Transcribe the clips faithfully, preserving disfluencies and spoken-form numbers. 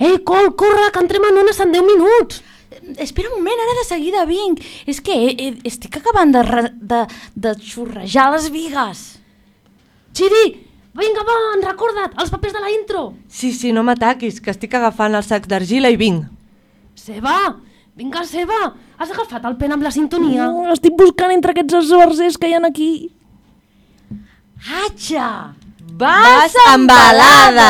Ei, Col, corre, que entrem en unes en deu minuts! Espera un moment, ara de seguida vinc. És que eh, eh, estic acabant de, de, de xurrejar les bigues. Xiri, vinga, va, recorda't, els papers de la intro. Sí, sí, no m'ataquis, que estic agafant els sacs d'argila i vinc. Seba, vinga, Seba, has agafat el pen amb la sintonia? No, estic buscant entre aquests esbarzers que hi ha aquí. Atxa! Vas embalada!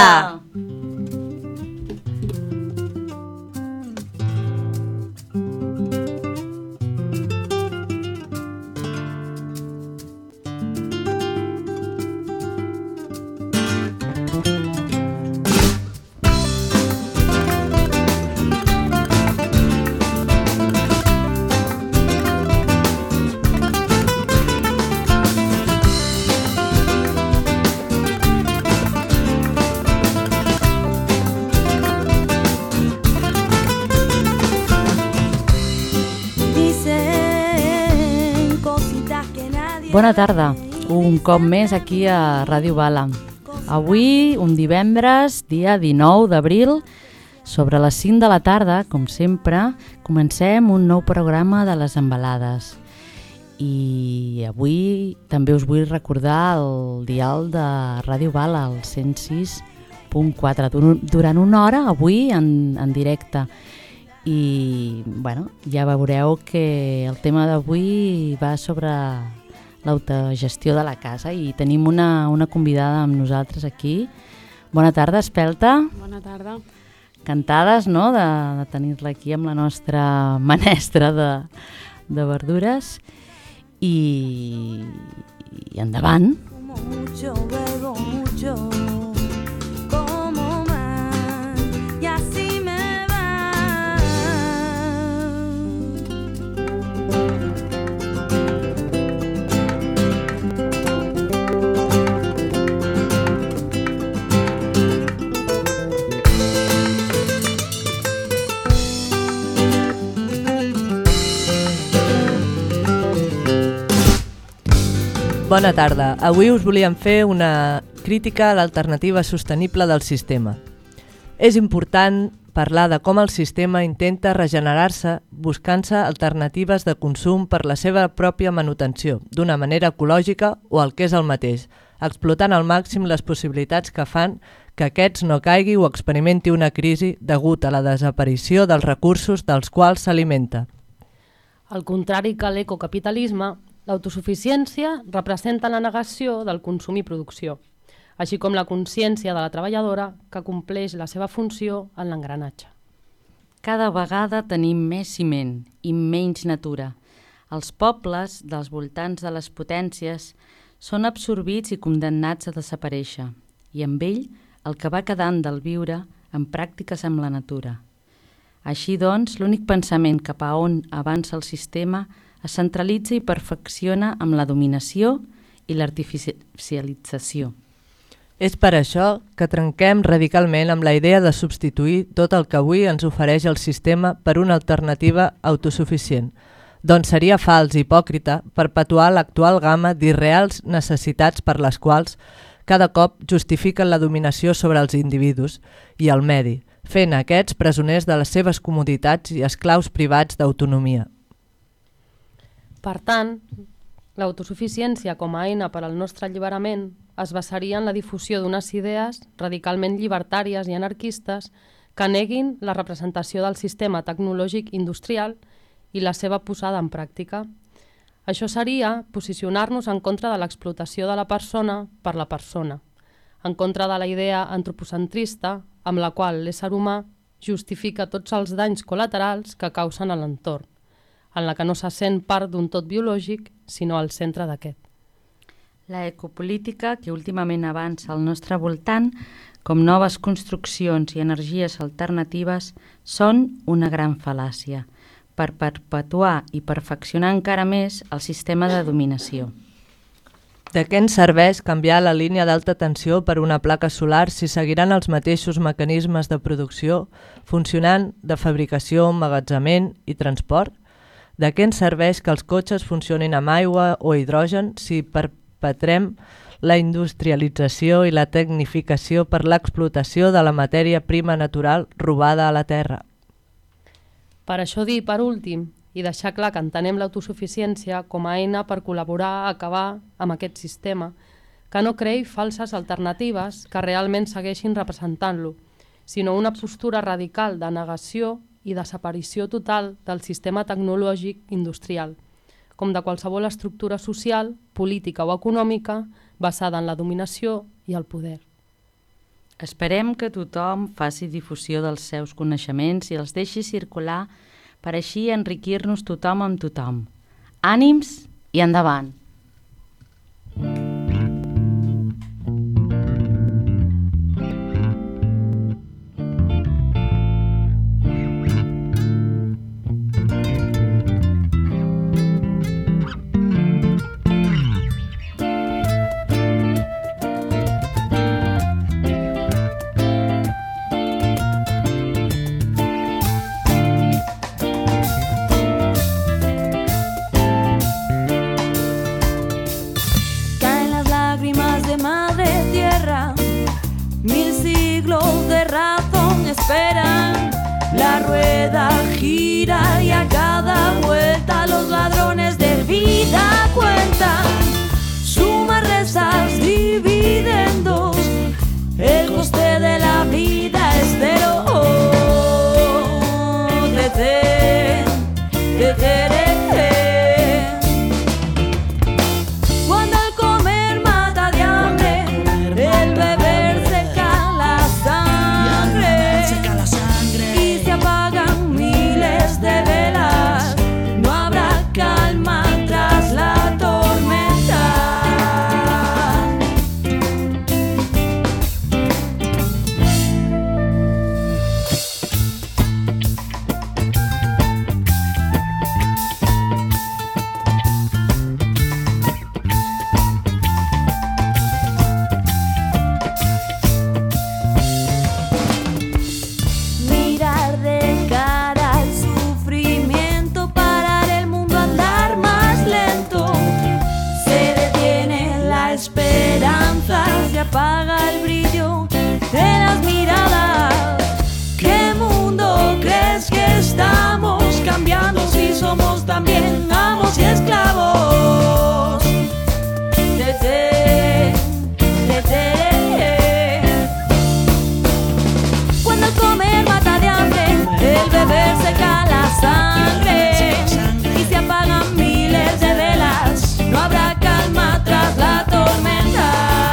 Bona tarda, un cop més aquí a Ràdio Bala. Avui, un divendres, dia dinou d'abril, sobre les cinc de la tarda, com sempre, comencem un nou programa de les embalades. I avui també us vull recordar el dial de Ràdio Bala, el cent sis punt quatre, durant una hora, avui, en, en directe. I, bueno, ja veureu que el tema d'avui va sobre l'autogestió de la casa i tenim una, una convidada amb nosaltres aquí. Bona tarda, Espelta. Bona tarda. Encantades, no?, de, de tenir-la aquí amb la nostra menestra de, de verdures. I, i endavant. Como mucho, bebo mucho, como más, y así me va. Bona tarda. Avui us volíem fer una crítica a l'alternativa sostenible del sistema. És important parlar de com el sistema intenta regenerar-se buscant-se alternatives de consum per la seva pròpia manutenció, d'una manera ecològica o el que és el mateix, explotant al màxim les possibilitats que fan que aquests no caigui o experimenti una crisi degut a la desaparició dels recursos dels quals s'alimenta. Al contrari que l'ecocapitalisme, l'autosuficiència representa la negació del consum i producció, així com la consciència de la treballadora que compleix la seva funció en l'engranatge. Cada vegada tenim més ciment i menys natura. Els pobles dels voltants de les potències són absorbits i condemnats a desaparèixer, i amb ell el que va quedant del viure en pràctiques amb la natura. Així doncs, l'únic pensament cap a on avança el sistema es centralitza i perfecciona amb la dominació i l'artificialització. És per això que trenquem radicalment amb la idea de substituir tot el que avui ens ofereix el sistema per una alternativa autosuficient, doncs seria fals i hipòcrita perpetuar l'actual gamma d'irreals necessitats per les quals cada cop justifiquen la dominació sobre els individus i el medi, fent aquests presoners de les seves comoditats i esclaus privats d'autonomia. Per tant, l'autosuficiència com a eina per al nostre alliberament es basaria en la difusió d'unes idees radicalment llibertàries i anarquistes que neguin la representació del sistema tecnològic industrial i la seva posada en pràctica. Això seria posicionar-nos en contra de l'explotació de la persona per la persona, en contra de la idea antropocentrista amb la qual l'ésser humà justifica tots els danys col·laterals que causen a l'entorn, en la que no se sent part d'un tot biològic, sinó al centre d'aquest. La ecopolítica, que últimament avança al nostre voltant, com noves construccions i energies alternatives, són una gran fal·làcia per perpetuar i perfeccionar encara més el sistema de dominació. De què ens serveix canviar la línia d'alta tensió per una placa solar si seguiran els mateixos mecanismes de producció funcionant de fabricació, emmagatzemament i transport? De què ens serveix que els cotxes funcionin amb aigua o hidrogen si perpetrem la industrialització i la tecnificació per l'explotació de la matèria prima natural robada a la terra. Per això dir, per últim, i deixar clar que entenem l'autosuficiència com a eina per col·laborar a acabar amb aquest sistema, que no creï falses alternatives que realment segueixin representant-lo, sinó una postura radical de negació i desaparició total del sistema tecnològic industrial, com de qualsevol estructura social, política o econòmica basada en la dominació i el poder. Esperem que tothom faci difusió dels seus coneixements i els deixi circular per així enriquir-nos tothom amb tothom. Ànims i endavant! Esperan, la rueda gira y a cada vuelta los ladrones de vida cuentan sumas, restas, dividendos, el coste de la vida es cero. Oh, detén, detén. Cuando el comer mata de hambre, el beber seca la sangre y se apagan miles de velas, no habrá calma tras la tormenta. Mirar de cara al sufrimiento, parar el mundo a andar más lento. Se detiene la esperanza, se apaga el brillo de las miradas. ¿Qué mundo crees que estamos cambiando si somos también amos y esclavos? Detén, detén. Cuando el comer mata de hambre, el beber seca la sangre y se apagan miles de velas, no habrá calma tras la tormenta.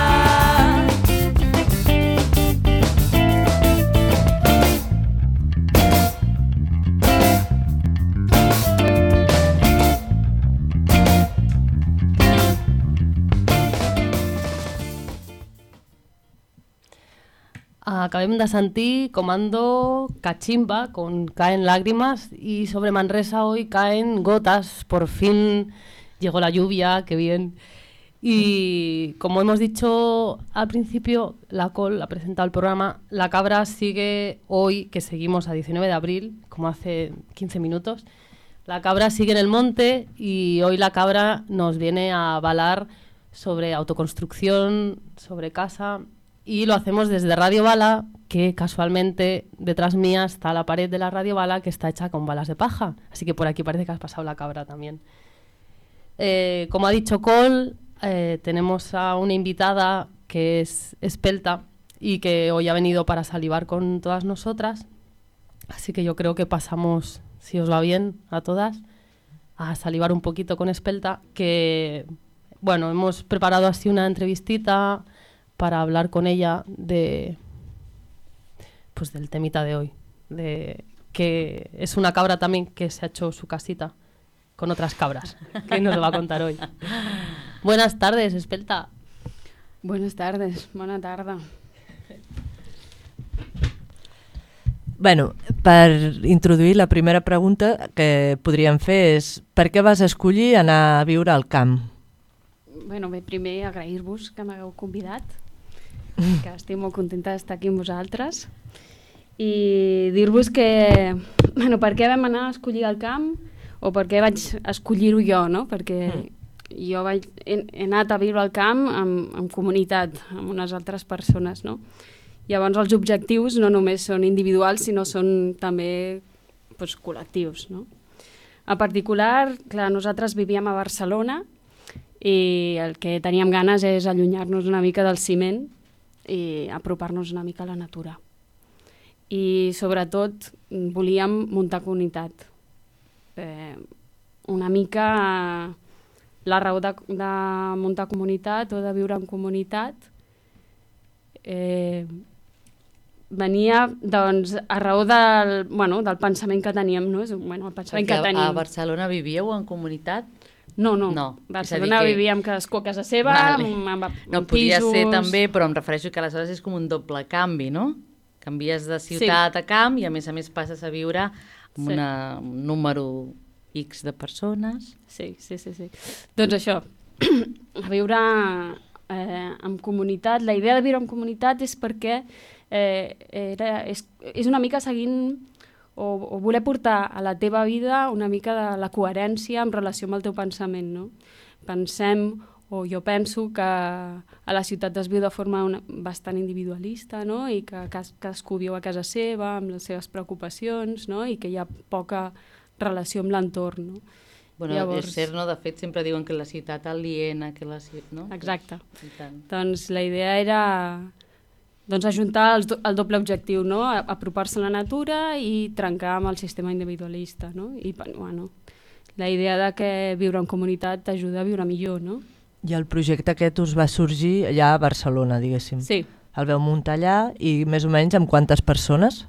Acabem de sentir Comando Cachimba con Caen Lágrimas y sobre Manresa hoy caen gotas. Por fin llegó la lluvia, qué bien. Y como hemos dicho al principio, la Col ha presentado el programa. La Cabra sigue hoy, que seguimos a diecinueve de abril, como hace quince minutos. La Cabra sigue en el monte y hoy la Cabra nos viene a avalar sobre autoconstrucción, sobre casa. Y lo hacemos desde Radio Bala, que casualmente detrás mía está la pared de la Radio Bala, que está hecha con balas de paja. Así que por aquí parece que has pasado la cabra también. Eh, como ha dicho Col, eh, tenemos a una invitada que es Espelta y que hoy ha venido para salivar con todas nosotras. Así que yo creo que pasamos, si os va bien, a todas, a salivar un poquito con Espelta, que, bueno, hemos preparado así una entrevistita para hablar con ella de, pues del temita de hoy, de que es una cabra también que se ha hecho su casita con otras cabras, que nos lo va a contar hoy. Buenas tardes, Espelta. Buenas tardes, bona tarda. Bueno, per introduir la primera pregunta que podríem fer és per què vas escollir anar a viure al camp? Bueno, bé, primer agrair-vos que m'hagueu convidat, que estic molt contenta d'estar aquí amb vosaltres, i dir-vos que, bueno, per què vam anar a escollir el camp o per què vaig escollir-ho jo, no? Perquè jo vaig, he, he anat a viure al camp amb, amb comunitat, amb unes altres persones, no? Llavors els objectius no només són individuals, sinó són també doncs, col·lectius, no? En particular, clar, nosaltres vivíem a Barcelona i el que teníem ganes és allunyar-nos una mica del ciment i apropar-nos una mica a la natura. I sobretot volíem muntar comunitat. Eh, una mica la raó de, de muntar comunitat o de viure en comunitat eh, venia doncs, a raó del, bueno, del pensament que teníem. No? Bueno, el pensament Perquè que teníem. a Barcelona vivíeu en comunitat? No, no. No, Barcelona que... vivíem cadascú a casa seva, vale. amb, amb, amb no, podia pisos... ser també, però em refereixo que aleshores és com un doble canvi, no? Canvies de ciutat sí. a camp i a més a més passes a viure amb sí. una, un número X de persones. Sí, sí, sí. sí. Doncs això, a viure eh, en comunitat, la idea de viure en comunitat és perquè eh, era, és, és una mica seguint o, o voler portar a la teva vida una mica de la coherència en relació amb el teu pensament, no? Pensem, o jo penso que a la ciutat es viu de forma una, bastant individualista, no? I que cas, cadascú viu a casa seva, amb les seves preocupacions, no? I que hi ha poca relació amb l'entorn, no? Bueno, Llavors... és cert, no? De fet, sempre diuen que la ciutat aliena, que la ciutat... No? Exacte. I tant. Doncs la idea era doncs, ajuntar el, do el doble objectiu, no? Apropar-se a la natura i trencar amb el sistema individualista, no? I, bueno, la idea de que viure en comunitat t'ajuda a viure millor, no? I el projecte aquest us va sorgir allà a Barcelona, diguéssim. Sí. El veu muntar allà i més o menys amb quantes persones?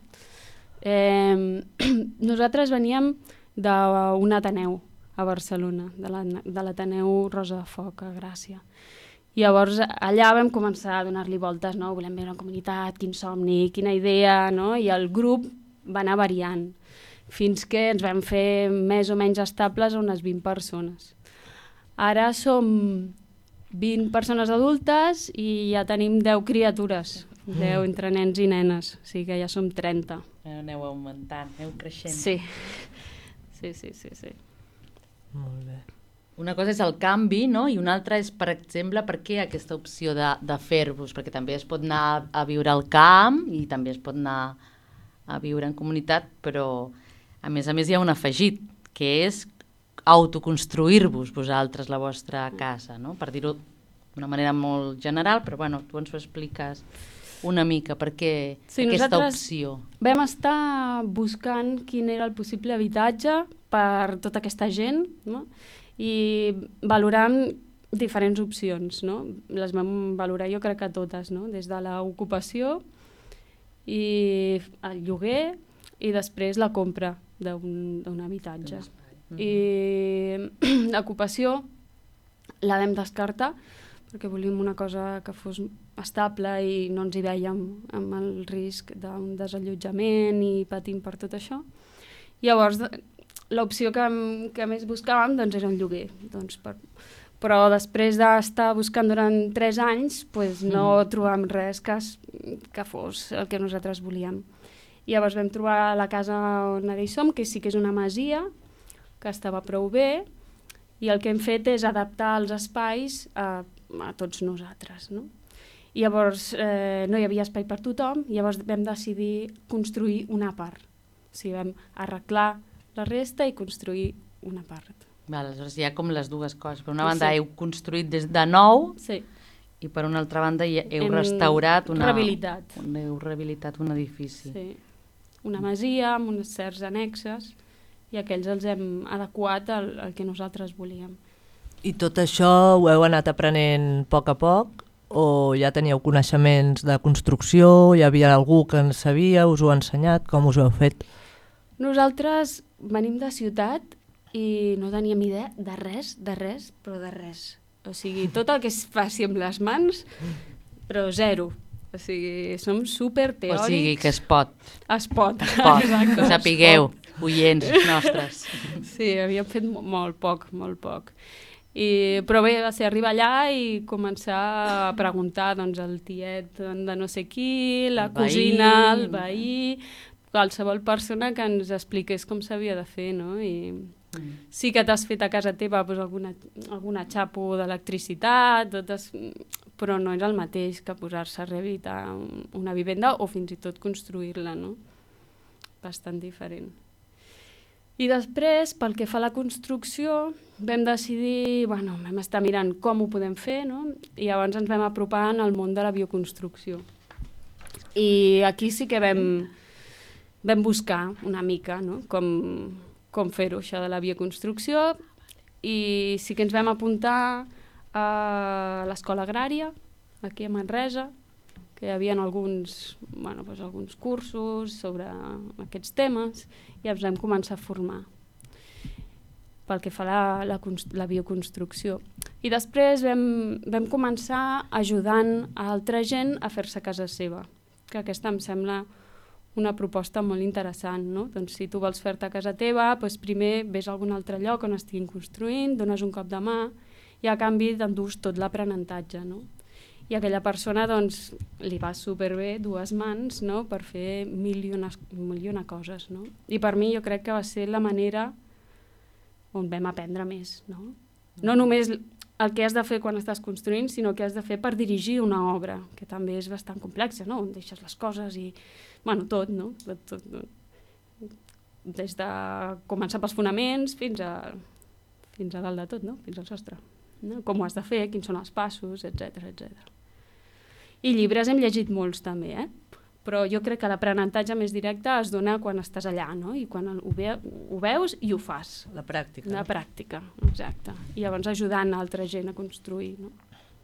Eh, nosaltres veníem d'un Ateneu a Barcelona, de l'Ateneu Rosa de Foc, a Gràcia. I llavors allà vam començar a donar-li voltes, no? Volem viure en comunitat, quin somni, quina idea, no? I el grup va anar variant, fins que ens vam fer més o menys estables a unes vint persones. Ara som vint persones adultes i ja tenim deu criatures, deu entre nens i nenes, o sigui que ja som trenta. Aneu augmentant, aneu creixent. Sí, sí, sí, sí. sí. Molt bé. Una cosa és el canvi, no? I una altra és, per exemple, per què aquesta opció de, de fer-vos? Perquè també es pot anar a viure al camp i també es pot anar a viure en comunitat, però a més a més hi ha un afegit, que és autoconstruir-vos vosaltres la vostra casa, no? Per dir-ho d'una manera molt general, però bueno, tu ens ho expliques una mica, per què sí, aquesta opció? Vam estar buscant quin era el possible habitatge per tota aquesta gent, no? I valorant diferents opcions, no? Les vam valorar jo crec que totes, no? Des de l'ocupació i el lloguer i després la compra d'un habitatge. I l'ocupació la vam descartar perquè volíem una cosa que fos estable i no ens hi vèiem amb el risc d'un desallotjament i patim per tot això. Llavors, l'opció que, que més buscàvem doncs, era un lloguer. Doncs per, però després d'estar buscant durant tres anys pues, no mm. trobàvem res que, que fos el que nosaltres volíem. I llavors vam trobar la casa on ara hi som, que sí que és una masia, que estava prou bé, i el que hem fet és adaptar els espais a, a tots nosaltres, no? I llavors eh, no hi havia espai per tothom, i llavors vam decidir construir una part. O sigui, vam arreglar la resta i construir una part. Val, aleshores hi ha com les dues coses. Per una banda sí. heu construït des de nou sí. i per una altra banda heu hem restaurat una, rehabilitat. Un, heu rehabilitat un edifici. Sí. Una masia amb uns certs annexes i aquells els hem adequat al, al que nosaltres volíem. I tot això ho heu anat aprenent a poc a poc? O ja teníeu coneixements de construcció, hi havia algú que en sabia, us ho ha ensenyat, com us ho heu fet? Nosaltres venim de ciutat i no teníem idea de res, de res, però de res. O sigui, tot el que es faci amb les mans, però zero. O sigui, som super teòrics. O sigui, que es pot. Es pot. Es pot, que ho sapigueu, oients nostres. Sí, havíem fet molt poc, molt poc. I, però bé, va ser arribar allà i començar a preguntar doncs, al tiet de no sé qui, la el cosina, veí. el veí, qualsevol persona que ens expliqués com s'havia de fer, no? I, Mm. Sí que t'has fet a casa teva doncs, alguna, alguna xapo d'electricitat, totes, però no és el mateix que posar-se a rehabilitar una vivenda o fins i tot construir-la, no? Bastant diferent. I després, pel que fa a la construcció, vam decidir, bueno, vam estar mirant com ho podem fer, no? I llavors ens vam apropar al món de la bioconstrucció. I aquí sí que vam, vam buscar una mica, no? com, com fer-ho, això de la bioconstrucció, i sí que ens vam apuntar a l'escola agrària, aquí a Manresa, que hi havia alguns, bueno, doncs alguns cursos sobre aquests temes, i ens vam començar a formar pel que fa a la, la, la bioconstrucció. I després vam, vam començar ajudant a altra gent a fer-se a casa seva, que aquesta em sembla una proposta molt interessant, no? Doncs si tu vols fer-te a casa teva, doncs primer ves a algun altre lloc on estiguin construint, dones un cop de mà i a canvi t'endús tot l'aprenentatge, no? I a aquella persona doncs, li va superbé dues mans, no? Per fer mil i una, mil i una coses, no? I per mi jo crec que va ser la manera on vam aprendre més, no? No només el que has de fer quan estàs construint, sinó que has de fer per dirigir una obra, que també és bastant complexa, no? On deixes les coses i... Bueno, tot, no? Tot, tot, no? Des de començar pels fonaments fins a, fins a dalt de tot, no? Fins al sostre. No? Com ho has de fer, quins són els passos, etcètera, etcètera. I llibres hem llegit molts també, eh? Però jo crec que l'aprenentatge més directe es dona quan estàs allà, no? I quan ho, ve, ho veus i ho fas. La pràctica. La pràctica, exacte. I llavors ajudant a altra gent a construir, no?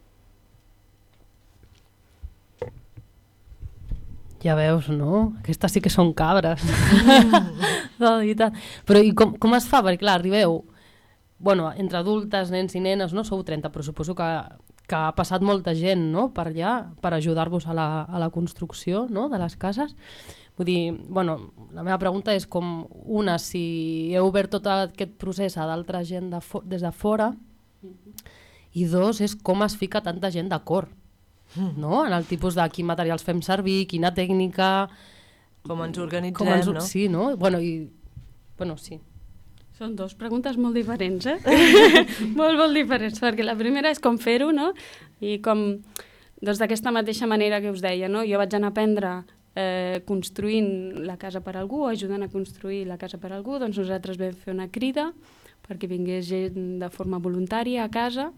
Ja veus, no? Aquestes sí que són cabres. De veritat. Però i com, com es fa? Perquè clar, arribeu, bueno, entre adultes, nens i nenes, no? Sou trenta, però suposo que, que ha passat molta gent, no? Per allà, per ajudar-vos a la, a la construcció, no? De les cases. Vull dir, bueno, la meva pregunta és com, una, si heu obert tot aquest procés a d'altra gent de des de fora, i dos, és com es fica tanta gent d'acord, no? En el tipus de quin materials fem servir, quina tècnica... Com ens organitzem, com ens, no? Sí, no? Bueno, i, bueno, sí. Són dues preguntes molt diferents, eh? molt, molt diferents, perquè la primera és com fer-ho, no? I com, doncs d'aquesta mateixa manera que us deia, no? Jo vaig anar a aprendre eh, construint la casa per algú, ajudant a construir la casa per algú, doncs nosaltres vam fer una crida perquè vingués gent de forma voluntària a casa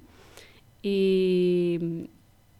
i...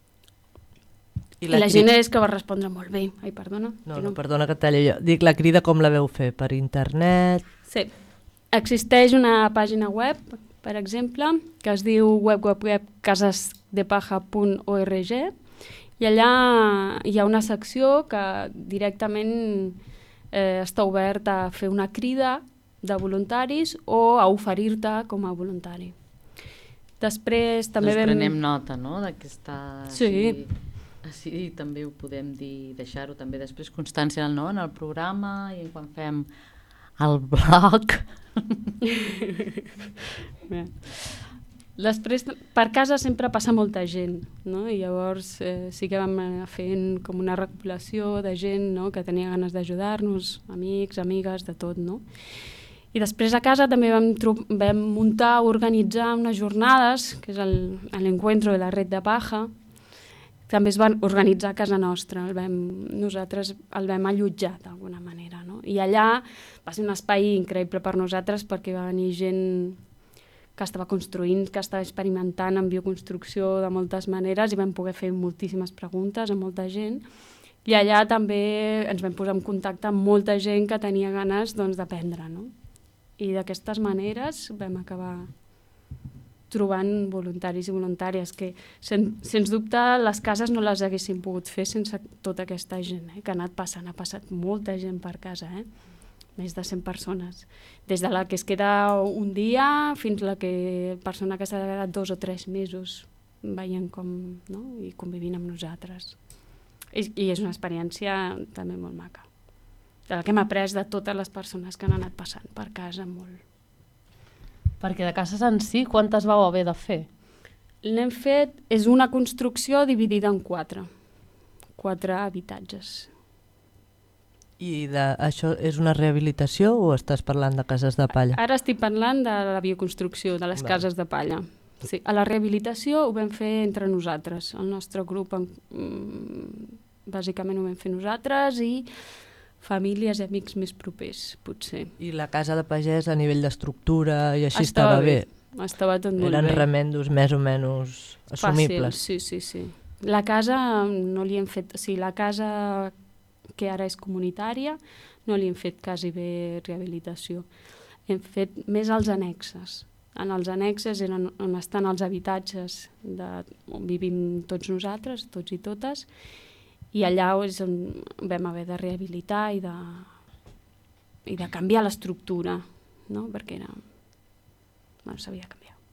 I la, la gent és que va respondre molt bé. Ai, perdona. No, no, perdona que et talli jo. Dic, la crida com la veu fer? Per internet? Sí. Existeix una pàgina web, per exemple, que es diu web web web casasdepaja punt org i allà hi ha una secció que directament eh, està obert a fer una crida de voluntaris o a oferir-te com a voluntari. Després també doncs vam... prenem nota, no?, d'aquesta... Sí. Així... Així també ho podem dir, deixar-ho també després constància no? En el programa i quan fem el blog. Després, per casa sempre passa molta gent, no? I llavors eh, sí que vam anar fent com una recopilació de gent, no? Que tenia ganes d'ajudar-nos, amics, amigues, de tot, no? I després a casa també vam, vam muntar, organitzar unes jornades, que és l'encuentro de la red de paja. També es van organitzar a casa nostra, el vam, nosaltres el vam allotjar d'alguna manera, no? I allà va ser un espai increïble per nosaltres perquè va venir gent que estava construint, que estava experimentant en bioconstrucció de moltes maneres i vam poder fer moltíssimes preguntes a molta gent. I allà també ens vam posar en contacte amb molta gent que tenia ganes doncs, d'aprendre, no? I d'aquestes maneres vam acabar trobant voluntaris i voluntàries que, sen, sens dubte, les cases no les haguessin pogut fer sense tota aquesta gent, eh, que ha anat passant, ha passat molta gent per casa, eh? Més de cent persones. Des de la que es queda un dia fins a la que persona que s'ha quedat dos o tres mesos veient com, no? I convivint amb nosaltres. I, I és una experiència també molt maca. De la que hem après de totes les persones que han anat passant per casa molt. Perquè de cases en si, quantes vau haver de fer? L'hem fet, és una construcció dividida en quatre. Quatre habitatges. I de, això és una rehabilitació o estàs parlant de cases de palla? Ara estic parlant de la bioconstrucció, de les Val. cases de palla. Sí, a la rehabilitació ho vam fer entre nosaltres. El nostre grup, mm, bàsicament ho vam fer nosaltres i famílies i amics més propers, potser. I la casa de pagès a nivell d'estructura i així Estava estava bé? bé. Estava tot molt Eren bé. remendos més o menys assumibles? Fàcil, sí, sí, sí. La casa no li hem fet... O sigui, la casa que ara és comunitària no li hem fet quasi bé rehabilitació. Hem fet més als annexes. En els annexes eren on estan els habitatges de, on vivim tots nosaltres, tots i totes, i allà és on vam haver de rehabilitar i de, i de canviar l'estructura, no? Perquè era... Bueno, s'havia de canviar.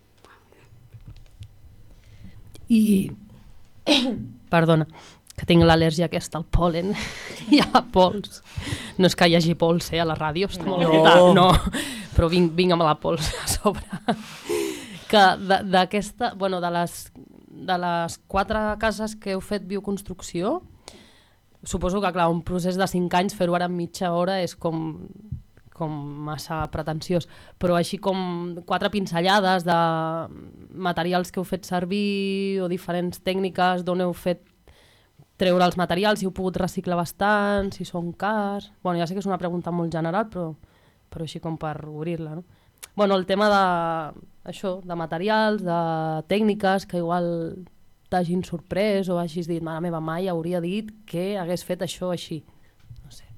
I... Perdona, que tinc al·lèrgia aquesta al pol·len i a pols. No és que hi hagi pols, eh, a la ràdio, està molt No. no. no, però vinc, vinc amb la pols a sobre. Que d'aquesta, bueno, de les, de les quatre cases que heu fet bioconstrucció, suposo que, clar, un procés de cinc anys, fer-ho ara en mitja hora és com, com massa pretensiós, però així com quatre pinzellades de materials que heu fet servir o diferents tècniques d'on heu fet treure els materials, si heu pogut reciclar bastant, si són cars... Bueno, ja sé que és una pregunta molt general, però, però així com per obrir-la, no? Bueno, el tema de, això, de materials, de tècniques, que igual t'hagin sorprès o hagis dit, mare meva, mai hauria dit que hagués fet això així. No sé.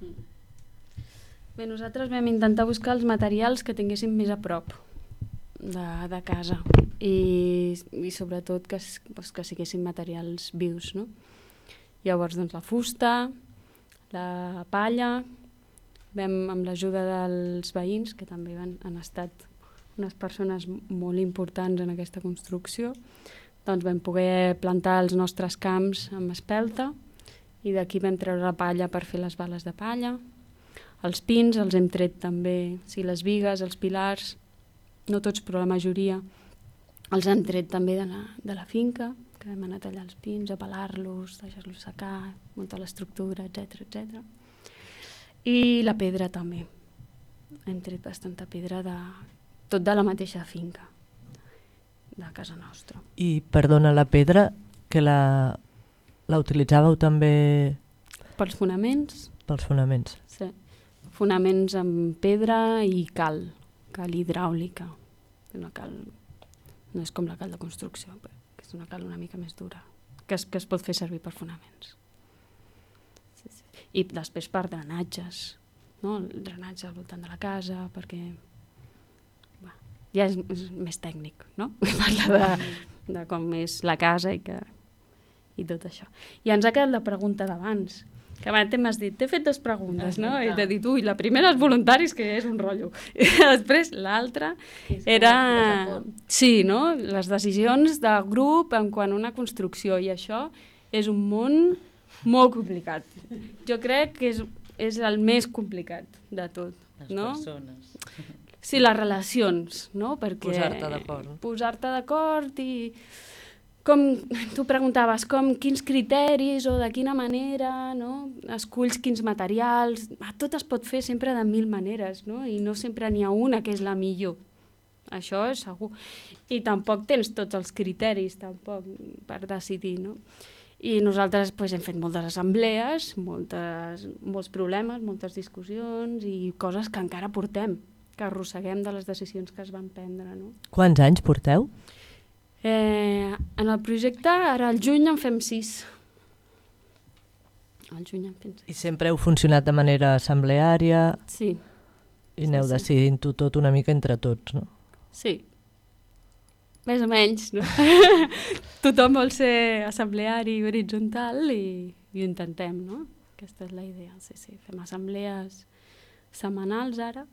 Bé, nosaltres vam intentar buscar els materials que tinguéssim més a prop de, de casa i, i sobretot que, doncs, que siguessin materials vius, no? Llavors, doncs, la fusta, la palla, vam, amb l'ajuda dels veïns, que també van, han estat unes persones molt importants en aquesta construcció, doncs vam poder plantar els nostres camps amb espelta i d'aquí vam treure la palla per fer les bales de palla. Els pins els hem tret també, o sigui, les bigues, els pilars, no tots, però la majoria, els han tret també de la, de la finca, que vam anar a tallar els pins, a pelar-los, deixar-los secar, muntar l'estructura, etcètera, etcètera. I la pedra també. Hem tret bastanta pedra de tot de la mateixa finca, de casa nostra. I, perdona, la pedra, que la, la utilitzàveu també Pels fonaments, pels fonaments? sí. Fonaments amb pedra i cal, cal hidràulica. Una cal, no és com la cal de construcció, però és una cal una mica més dura, que es, que es pot fer servir per fonaments. Sí, sí. I després per drenatges, no? El drenatge al voltant de la casa, perquè bé, ja és, és més tècnic, no? Parlar de, de com és la casa i, que, i tot això. I ens ha quedat la pregunta d'abans, que abans m'has dit, t'he fet dues preguntes, no? I t'he dit, ui, la primera és voluntaris, que és un rotllo. I després l'altra era... Sí, no? Les decisions de grup en quant a una construcció, i això és un món molt complicat. Jo crec que és, és el més complicat de tot, Les no? persones. Sí, les relacions, no? Perquè Posar-te d'acord, no? Posar-te d'acord i... Com tu preguntaves, com, quins criteris o de quina manera, no? Esculls quins materials... Tot es pot fer sempre de mil maneres, no? I no sempre n'hi ha una que és la millor. Això és segur. I tampoc tens tots els criteris, tampoc, per decidir, no? I nosaltres pues, hem fet moltes assemblees, moltes, molts problemes, moltes discussions i coses que encara portem, que arrosseguem de les decisions que es van prendre, no? Quants anys porteu? Eh, en el projecte, ara al juny en fem sis. Al juny en fem sis. I sempre heu funcionat de manera assembleària Sí, i aneu Sí, sí. decidint-ho tot una mica entre tots, no? sí. Més o menys, no? Tothom vol ser assembleari i horitzontal i, i ho intentem, no? Aquesta és la idea, sí, sí. Fem assemblees setmanals ara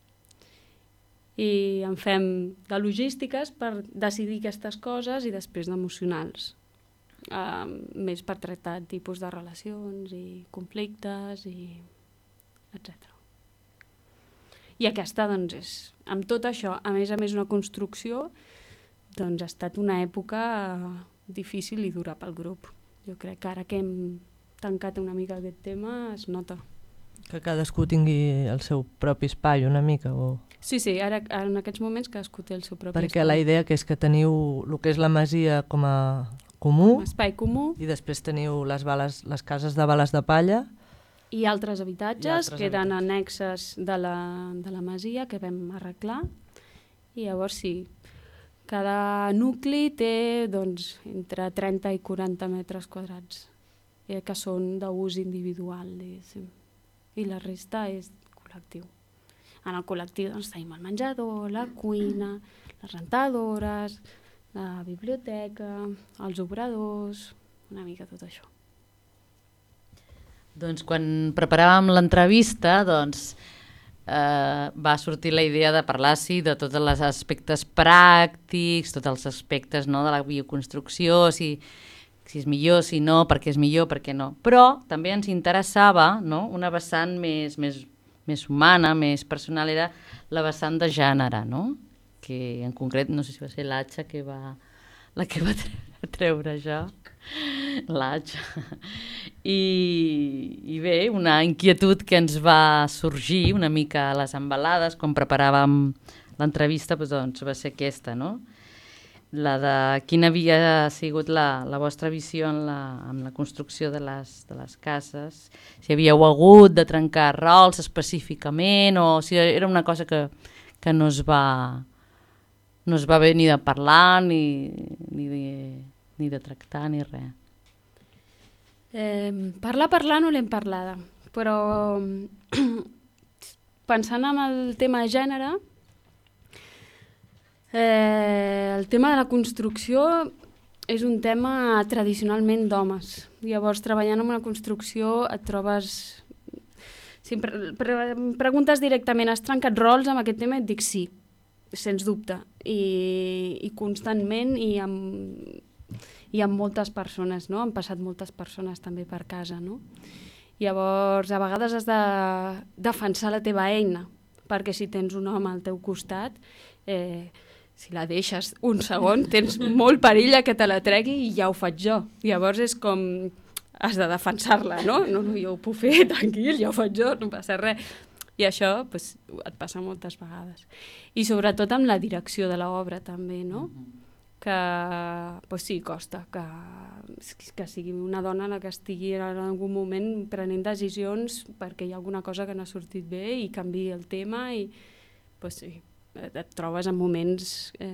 i en fem de logístiques per decidir aquestes coses i després d'emocionals. Uh, més per tractar tipus de relacions i conflictes i etcètera. I aquesta, doncs, és... Amb tot això, a més a més una construcció, doncs ha estat una època difícil i dura pel grup. Jo crec que ara que hem tancat una mica aquest tema es nota Que cadascú tingui el seu propi espai una mica, o... Sí, sí, ara en aquests moments cadascú té el seu propi Perquè espai. la idea que és que teniu el que és la masia com a comú, Un espai comú i després teniu les, bales, les cases de bales de palla. i altres habitatges I altres que eren habitatges. annexes de la, de la masia que vam arreglar. I llavors sí, cada nucli té doncs, entre trenta i quaranta metres quadrats, eh, que són d'ús individual, diguéssim. I la resta és col·lectiu. En el col·lectiu doncs, tenim el menjador, la cuina, les rentadores, la biblioteca, els obradors, una mica tot això. Doncs quan preparàvem l'entrevista, doncs, eh, va sortir la idea de parlar sí, de tots els aspectes pràctics, tots els aspectes, no, de la bioconstrucció, si, si és millor, si no, per què és millor, per què no. Però també ens interessava, no, una vessant més, més, més humana, més personal, era la vessant de gènere, no? Que en concret, no sé si va ser l'Atxa que va, la que va treure això, l'Atxa. I, I bé, una inquietud que ens va sorgir una mica a les embalades, quan preparàvem l'entrevista, doncs va ser aquesta, no? La de quina havia sigut la, la vostra visió en la, en la construcció de les, de les cases, si havíeu hagut de trencar rols específicament o si era una cosa que, que no es va... no es va bé ni de parlar, ni, ni, de, ni de tractar, ni res. Eh, parlar, parlar no l'hem parlada, però pensant en el tema de gènere, eh, el tema de la construcció és un tema tradicionalment d'homes. Llavors, treballant en una construcció et trobes... Si em pre pre preguntes directament, has trencat rols amb aquest tema? Et dic sí, sens dubte, i, i constantment i amb, i amb moltes persones, no? Han passat moltes persones també per casa, no? Llavors, a vegades has de defensar la teva eina, perquè si tens un home al teu costat, eh, si la deixes un segon, tens molt perill que te la tregui i ja ho faig jo. Llavors és com, has de defensar-la, no? No, no, jo ho puc fer tranquil, ja ho faig jo, no passa res. I això pues, et passa moltes vegades. I sobretot amb la direcció de l'obra també, no? Que pues, sí, costa que, que sigui una dona la que estigui en algun moment prenent decisions perquè hi ha alguna cosa que no ha sortit bé i canviï el tema i pues, sí, et, et trobes en moments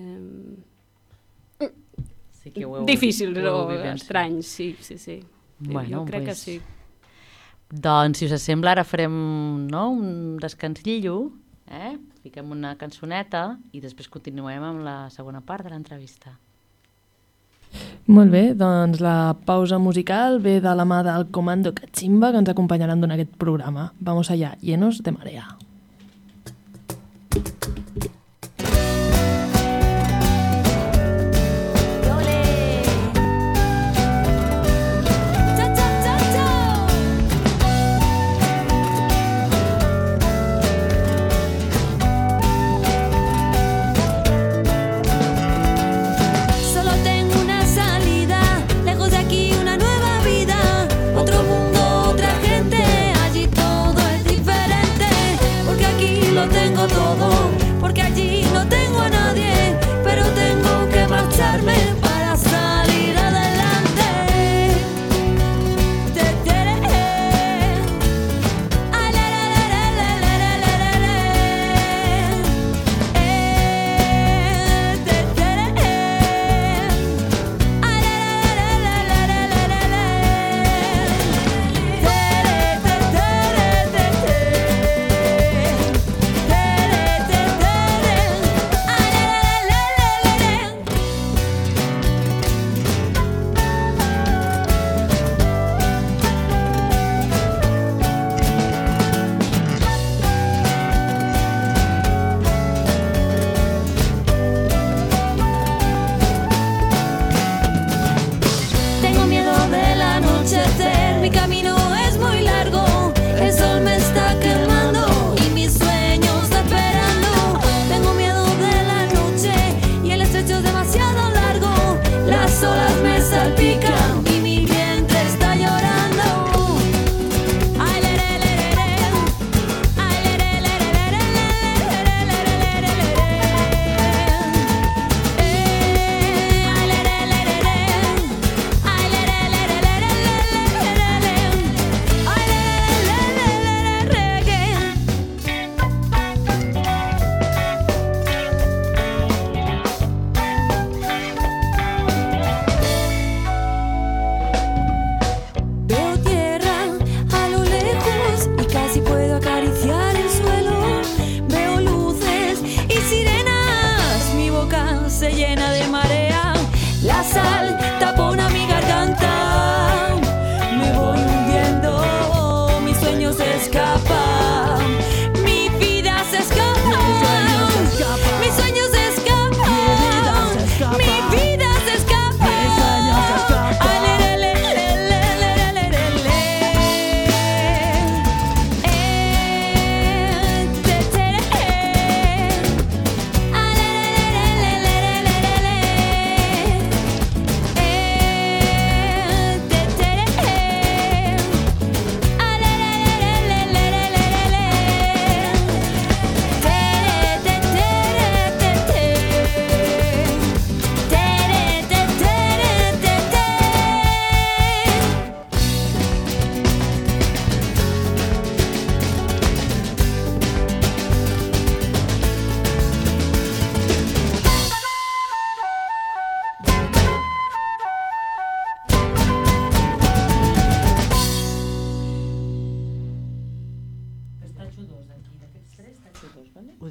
eh, Sí que ho heu, difícils ho heu o vivenciat. estranys, sí, sí, sí. Bueno, jo crec pues, que sí. Doncs, si us sembla, ara farem no, un descansillo, eh? Fiquem una cançoneta i després continuem amb la segona part de l'entrevista. Molt bé, doncs la pausa musical ve de la mà del Comando Cachimba que ens acompanyaran durant aquest programa. Vamos allá, llenos de marea. Otro mundo, otra gente, allí todo es diferente.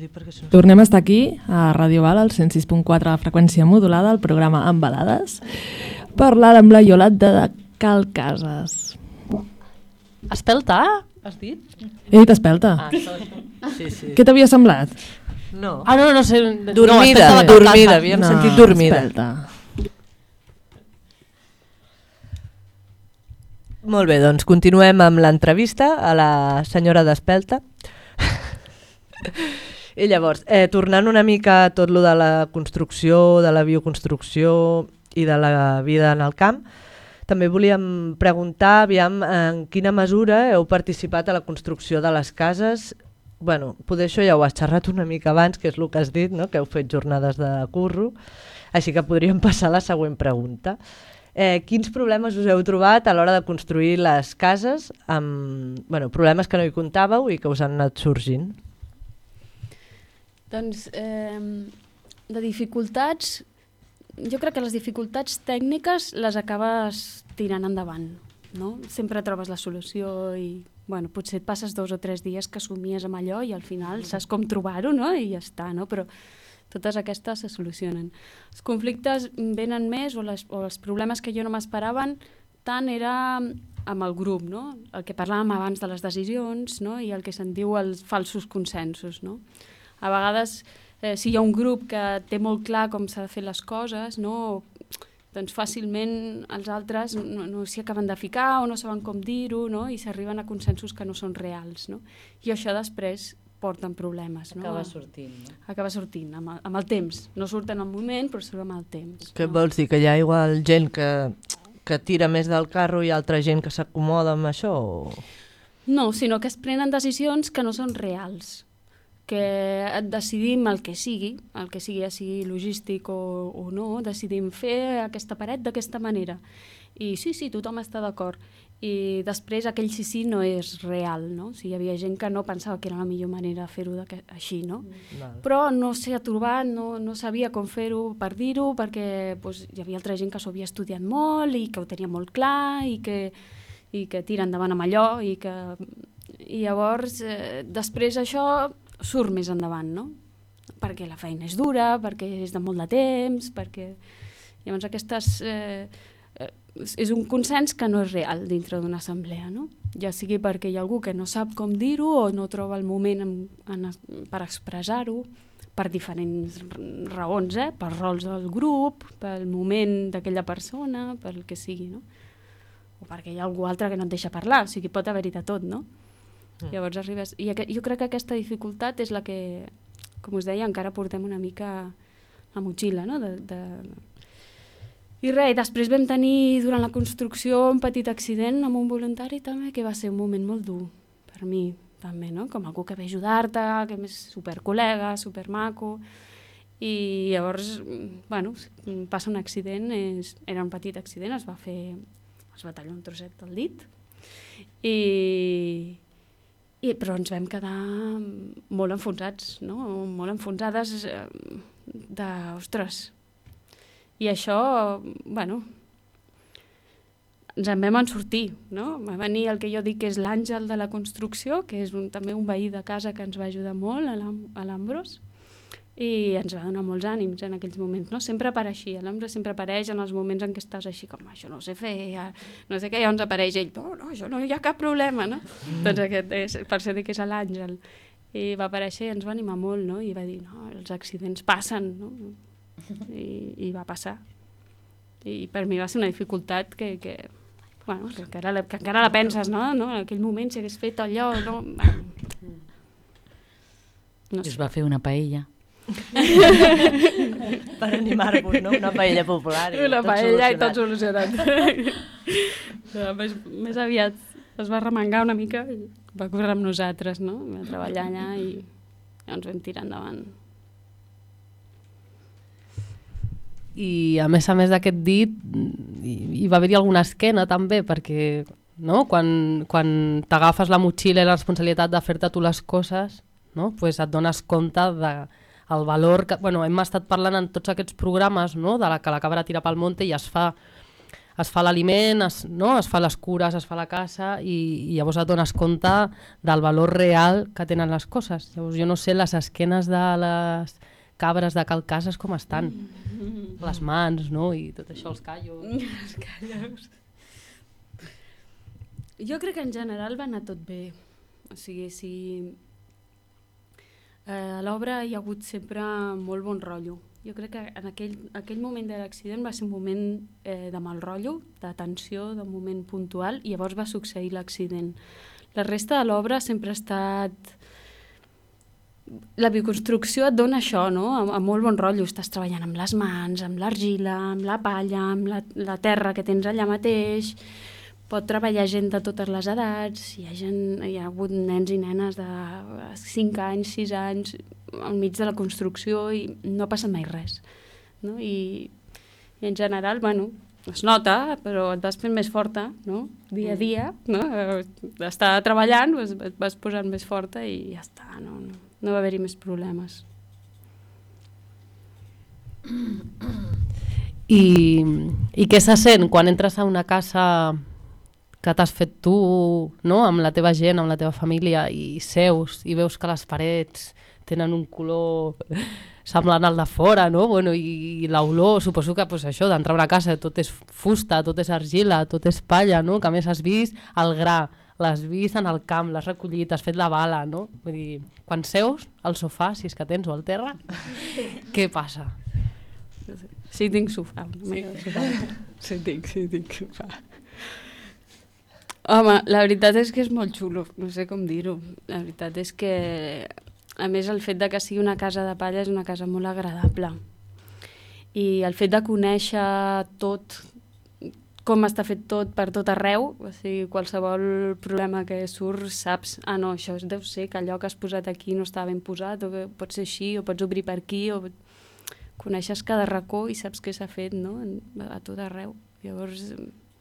dir perquè... Si no... Tornem a estar aquí, a Ràdio Val, al cent sis punt quatre de freqüència modulada, el programa Amb Balades, parlant amb la Iolanda de Cal Cases. Espelta, has dit? He dit espelta. Ah, això. Sí, sí. Què t'havia semblat? No. Ah, no, no sé. Dormida, no, espelta de dormida, Calcasa. havíem sentit dormida. Espelta. Molt bé, doncs continuem amb l'entrevista a la senyora d'Espelta. I llavors, eh, tornant una mica a tot lo de la construcció, de la bioconstrucció i de la vida en el camp, també volíem preguntar aviam, en quina mesura heu participat a la construcció de les cases. Bueno, poder això ja ho has xerrat una mica abans, que és el que has dit, no? Que heu fet jornades de curro, així que podríem passar a la següent pregunta. Eh, quins problemes us heu trobat a l'hora de construir les cases, amb bueno, problemes que no hi comptàveu i que us han anat sorgint? Doncs, eh, de dificultats, jo crec que les dificultats tècniques les acabes tirant endavant, no? Sempre trobes la solució i, bueno, potser et passes dos o tres dies que somies amb allò i al final saps com trobar-ho, no? I ja està, no? Però totes aquestes se solucionen. Els conflictes venen més, o, les, o els problemes que jo no m'esperaven, tant era amb el grup, no? El que parlàvem abans de les decisions, no? I el que se'n diu els falsos consensos, no? A vegades, eh, si hi ha un grup que té molt clar com s'ha de fer les coses, no? Doncs fàcilment els altres no, no s'hi acaben de ficar o no saben com dir-ho, no? I s'arriben a consensos que no són reals, no? I això després porten problemes. No? Acaba sortint. No? Acaba sortint, amb el, amb el temps. No surt en el moment, però surt amb el temps. Què no? vols dir? Que hi ha igual gent que, que tira més del carro i altra gent que s'acomoda amb això? O... No, sinó que es prenen decisions que no són reals. Que decidim el que sigui, el que sigui, ja sigui logístic o, o no, decidim fer aquesta paret d'aquesta manera. I sí, sí, tothom està d'acord. I després aquell sí sí no és real, no? O sigui, hi havia gent que no pensava que era la millor manera de fer-ho així, no? Val. Però no s'ha trobat, no, no sabia com fer-ho per dir-ho, perquè doncs, hi havia altra gent que s'ho havia estudiat molt i que ho tenia molt clar i que, i que tira endavant amb allò i que... I llavors, eh, després això surt més endavant, no? Perquè la feina és dura, perquè és de molt de temps, perquè... Llavors aquestes... Eh, és un consens que no és real dintre d'una assemblea, no? Ja sigui perquè hi ha algú que no sap com dir-ho o no troba el moment en, en, per expressar-ho, per diferents raons, eh? Per rols del grup, pel moment d'aquella persona, pel que sigui, no? O perquè hi ha algú altre que no et deixa parlar, o sigui, pot haver-hi de tot, no? Mm. Llavors arribes... I aqu jo crec que aquesta dificultat és la que, com us deia, encara portem una mica la motxilla, no? De, de, I res, després vam tenir durant la construcció un petit accident amb un voluntari també, que va ser un moment molt dur per mi també, no? Com algú que ve a ajudar-te, que és supercol·lega, supermaco, i llavors, bueno, passa un accident, és, era un petit accident, es va fer, es va tallar un trosset del dit, i, i, però ens vam quedar molt enfonsats, no? Molt enfonsades de, ostres. I això, bueno, ens en vam en sortir, no? Va venir el que jo dic que és l'àngel de la construcció, que és un, també un veí de casa que ens va ajudar molt, a l'Ambros, i ens va donar molts ànims en aquells moments, no? Sempre apareixia, l'Ambros sempre apareix en els moments en què estàs així com, això no ho sé fer, ja, no sé què, llavors apareix ell, no, no, això no hi ha cap problema, no? Mm. Doncs aquest és, per això dic que és l'àngel. I va aparèixer i ens va animar molt, no? I va dir, no, els accidents passen, no? I, i va passar. I per mi va ser una dificultat que, que, bueno, que, encara, la, que encara la penses, no? No? En aquell moment, si hagués fet allò, no? Bueno, no sé. Es va fer una paella. Per animar-vos, no? Una paella popular. I una tot paella solucionat. i tot solucionat. No, més, més aviat es va remengar una mica i va córrer amb nosaltres, no? Va treballar allà i ja ens vam tirar endavant. I a més a més d'aquest dit hi, hi va haver-hi alguna esquena també, perquè no? quan, quan t'agafes la motxilla i la responsabilitat de fer-te tu les coses, no? Pues et dones compte de el valor que... Bueno, hem estat parlant en tots aquests programes, no? De la que la cabra tira pel monte i es fa es fa l'aliment, es, no? es fa les cures, es fa la casa i, i llavors et dones compte del valor real que tenen les coses. Llavors jo no sé les esquenes de les cabres de Cal Cases com estan, mm. les mans, no? I tot això, els callos. Els callos. Jo crec que en general va anar tot bé. O sigui, si... Eh, a l'obra hi ha hagut sempre molt bon rotllo. Jo crec que en aquell, aquell moment de l'accident va ser un moment eh, de mal rotllo, de tensió, d'un moment puntual, i llavors va succeir l'accident. La resta de l'obra sempre ha estat... La bioconstrucció et dona això, no? A, a molt bon rotllo. Estàs treballant amb les mans, amb l'argila, amb la palla, amb la, la terra que tens allà mateix. Pot treballar gent de totes les edats. Hi ha, gent, hi ha hagut nens i nenes de cinc anys, sis anys, al mig de la construcció i no ha passat mai res. No? I, I en general, bueno, es nota, però et vas fent més forta, no? Dia a dia, no? Estar treballant, pues, et vas posant més forta i ja està, no, no, no va haver-hi més problemes. I, i què se sent quan entres a una casa que t'has fet tu, no? Amb la teva gent, amb la teva família, i seus i veus que les parets tenen un color semblant al de fora, no? Bueno, i, i l'olor, suposo que pues, això d'entrar a una casa tot és fusta, tot és argila, tot és palla, no? Que a més has vist el gra, l'has vist en el camp, l'has recollit, has fet la bala, no? Vull dir, quan seus al sofà, si és que tens, o al terra, què passa? Sí, tinc sofà. Sí, sí tinc, sí tinc sofà. Home, la veritat és que és molt xulo, no sé com dir-ho. La veritat és que, a més, el fet de que sigui una casa de palla és una casa molt agradable. I el fet de conèixer tot, com està fet tot per tot arreu, o sigui, qualsevol problema que surt, saps, ah no, això deu ser que allò que has posat aquí no està ben posat, o pot ser així, o pots obrir per aquí, o coneixes cada racó i saps què s'ha fet, no?, a tot arreu. Llavors...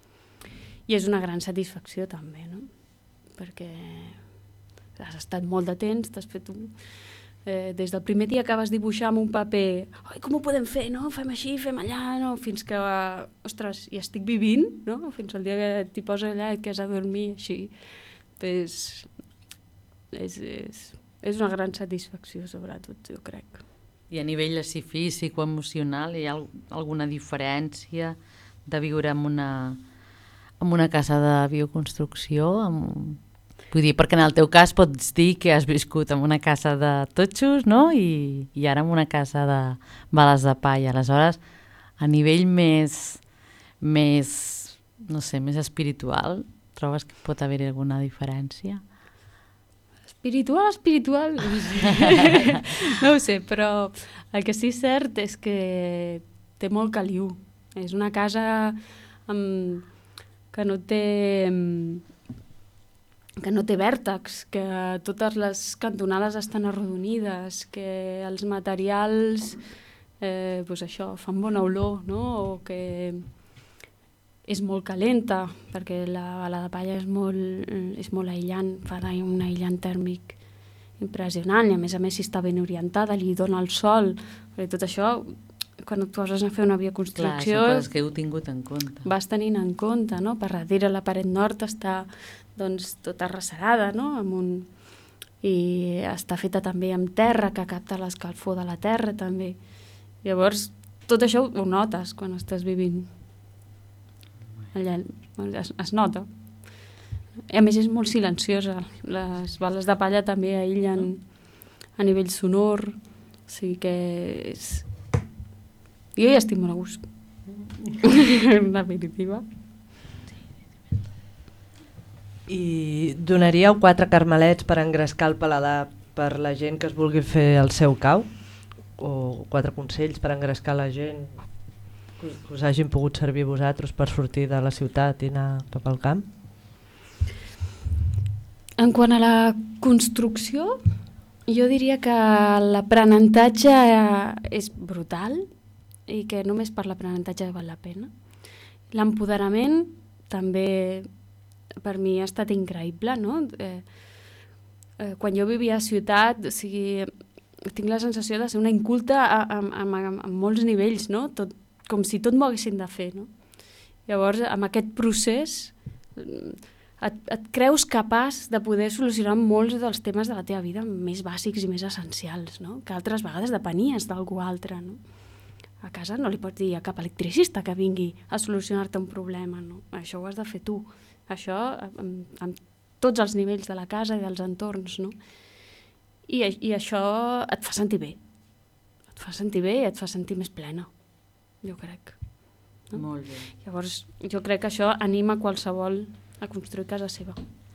I és una gran satisfacció també, no? Perquè has estat molt de temps, t'has fet un... Eh, des del primer dia que vas dibuixar amb un paper, oi, com ho podem fer, no? Fem així, fem allà, no? Fins que, ostres, hi estic vivint, no? Fins al dia que t'hi poses allà i et quedes a dormir, així. Pues, és, és, és una gran satisfacció, sobretot, jo crec. I a nivell així físic o emocional, hi ha alguna diferència de viure en una... en una casa de bioconstrucció, amb... vull dir, perquè en el teu cas pots dir que has viscut en una casa de totxos, no? I, i ara en una casa de bales de palla. Aleshores, a nivell més, més, no sé, més espiritual, trobes que pot haver-hi alguna diferència? Espiritual, espiritual, no ho sé, però el que sí és cert és que té molt caliu. És una casa amb... que no té que no té vèrtex, que totes les cantonades estan arrodonides, que els materials eh, pues això, fan bona olor, no? O que és molt calenta, perquè la bala de palla és molt, és molt aïllant, fa un aïllant tèrmic impressionant, i a més a més si està ben orientada, li dona el sol, perquè tot això... quan et poses a fer una bioconstrucció... Clar, són coses que heu tingut en compte. Vas tenint en compte, no? Per darrere la paret nord està doncs, tota arrecerada, no? Amb un... I està feta també amb terra, que capta l'escalfor de la terra, també. Llavors, tot això ho notes quan estàs vivint. Allà es, es nota. I a més és molt silenciosa. Les bales de palla també aïllen a nivell sonor, o sigui que és... Jo ja estic molt a gust. En definitiva. I donaríeu quatre carmelets per engrescar el paladar per la gent que es vulgui fer el seu cau? O quatre consells per engrescar la gent que us hagin pogut servir vosaltres per sortir de la ciutat i anar cap al camp? En quant a la construcció, jo diria que l'aprenentatge és brutal, i que només per l'aprenentatge val la pena. L'empoderament també per mi ha estat increïble, no? Eh, eh, quan jo vivia a ciutat, o sigui, tinc la sensació de ser una inculta a, a, a, a, a molts nivells, no? Tot, com si tot m'ho haguessin de fer, no? Llavors, amb aquest procés, et, et creus capaç de poder solucionar molts dels temes de la teva vida més bàsics i més essencials, no? Que altres vegades depenies d'algú altre, no? A casa no li pots dir a cap electricista que vingui a solucionar-te un problema, no? Això ho has de fer tu. Això amb, amb tots els nivells de la casa i dels entorns, no? I, i això et fa sentir bé. Et fa sentir bé i et fa sentir més plena, jo crec. No? Molt bé. Llavors, jo crec que això anima qualsevol a construir casa seva.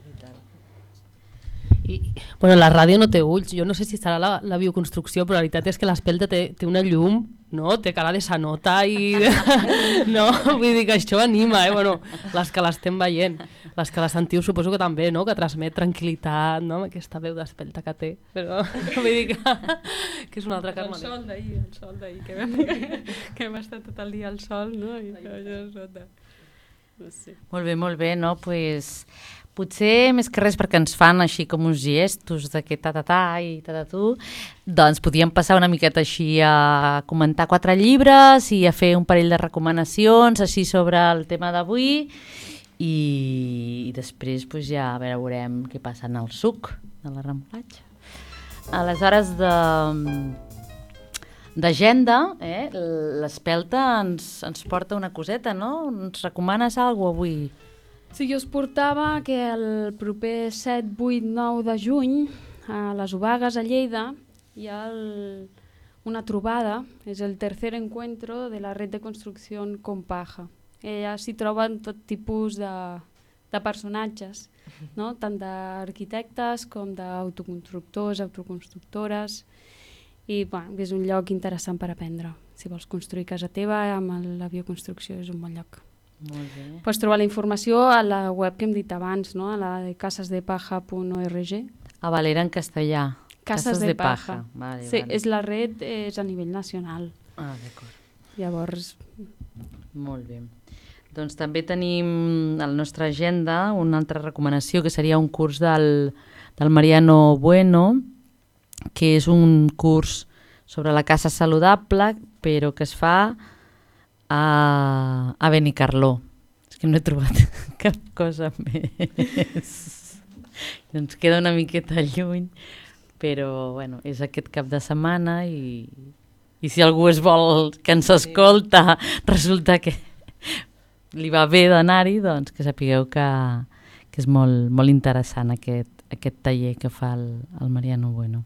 I, bueno, la ràdio no té ulls, jo no sé si serà la, la bioconstrucció, però la veritat és que l'espelta té, té una llum, no? Té cara de sanota i... no? Vull dir que això anima, eh? Bueno, les que l'estem veient, les que la sentiu suposo que també, no? Que transmet tranquil·litat, no? Aquesta veu d'espelta que té, però vull dir que, que és una altra carme. El sol d'ahir, el sol d'ahir, que, vam, que hem estat tot el dia al sol, no? I que això és nota. No sé. Molt bé, molt bé, no? Pues, potser més que res perquè ens fan així com uns gestos de que ta-ta-ta i ta-ta-tu, doncs podíem passar una miqueta així a comentar quatre llibres i a fer un parell de recomanacions així sobre el tema d'avui i, i després pues, ja a veure, veurem què passa en el suc de la remolatxa. Aleshores, de... d'agenda, eh? l'Espelta ens, ens porta una coseta, no? Ens recomanes alguna cosa avui? Sí, jo us portava que el proper set, vuit, nou de juny a les Obagues, a Lleida, hi ha el, una trobada, és el tercer encuentro de la red de construcció Compaja. Allà s'hi troben tot tipus de, de personatges, no? Tant d'arquitectes com d'autoconstructors, autoconstructores, i bueno, és un lloc interessant per aprendre. Si vols construir casa teva, amb la bioconstrucció és un bon lloc. Molt bé. Pots trobar la informació a la web que hem dit abans, no? A la de casasdepaja punt org. A Valera en castellà. Cases, Cases de, de Paja. Vale, sí, vale. És la red, és a nivell nacional. Ah, d'acord. Llavors... Molt bé. Doncs també tenim a la nostra agenda una altra recomanació que seria un curs del, del Mariano Bueno, que és un curs sobre la casa saludable, però que es fa a, a Benicarló. És que no he trobat cap cosa més. Ens queda una miqueta lluny, però bueno, és aquest cap de setmana i, i si algú es vol que ens escolta, resulta que li va bé d'anar-hi, doncs que sapigueu que, que és molt, molt interessant aquest, aquest taller que fa el, el Mariano Bueno.